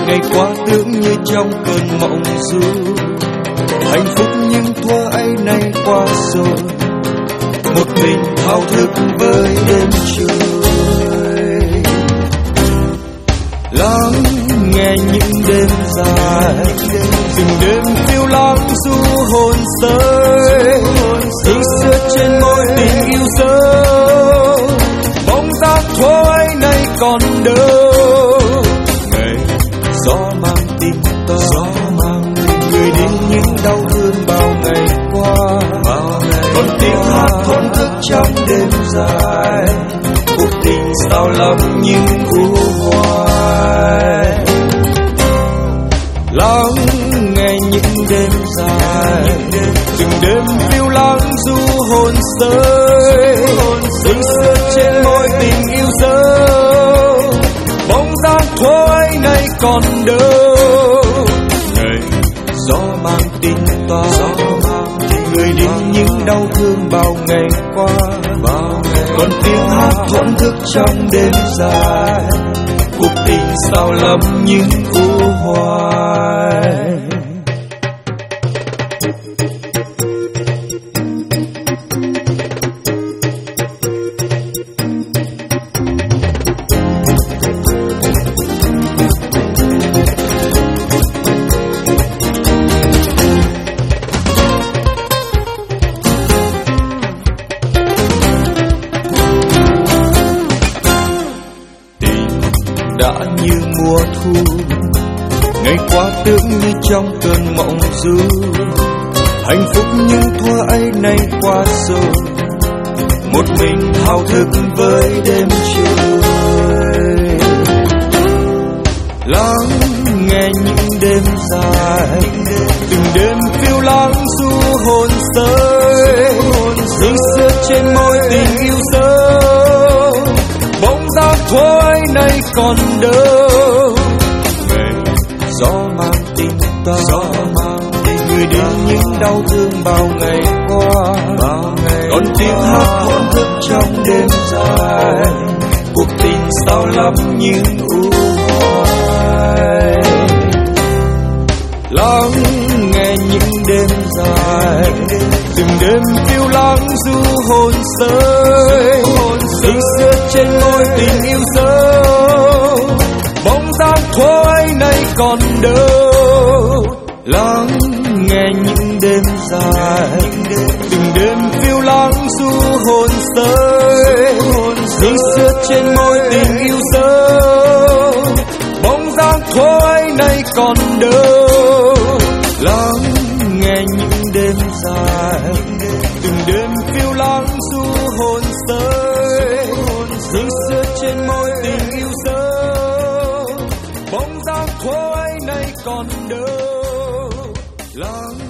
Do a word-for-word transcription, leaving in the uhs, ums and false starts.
ngày qua tưởng như trong cơn mộng du. Hạnh phúc nhưng thuở ấy nay qua rồi, một mình thao thức với đêm trôi. Lắng nghe những đêm dài, từng đêm phiêu lãng du hồn sơi. Tình xưa trên môi tình yêu dấu, bóng dáng thuở ấy nay còn đâu. Ngày gió mang tin ta, người đi những đau thương bao ngày qua. Còn tiếng hát thổn thức trong đêm dài, cuộc tình sao lắm nhưng u hoài. Lắng nghe những đêm dài, từng đêm phiêu lãng du hồn sơi. Tình xưa trên môi tình yêu dấu, bóng dáng thuở ấy nay còn đâu. Ngày gió mang tin toa, người đi những đau thương bao ngày qua. Còn tiếng hát thổn thức trong đêm dài, cuộc tình sao lắm nhưng u hoài. Đã như mùa thu, ngày qua tưởng như trong cơn mộng du. Hạnh phúc như thuở ấy nay qua rồi, một mình thao thức với đêm trôi. Lắng nghe những đêm dài, từng đêm phiêu lãng du hồn sơi. Tình xưa trên môi tình yêu dấu, bóng dáng thuở ấy nay còn đâu. Ngày gió mang tin ta, người đi những đau thương bao ngày qua. Còn tiếng hát thổn thức trong đêm dài, cuộc tình sao lắm nhưng u hoài. Lắng nghe những đêm dài, từng đêm phiêu lãng du hồn sơi. Tình xưa trên môi tình yêu dấu, bóng dáng thuở ấy nay còn đâu. Lắng nghe những đêm dài, từng đêm phiêu lãng du hồn sơi. Tình xưa trên môi tình yêu dấu, bóng dáng thuở ấy nay còn đâu. Lắng nghe những đêm dài, từng đêm phiêu lãng du hồn sơi. Tình xưa trên môi tình yêu dấu, bóng dáng thuở ấy nay còn đâu. Lắng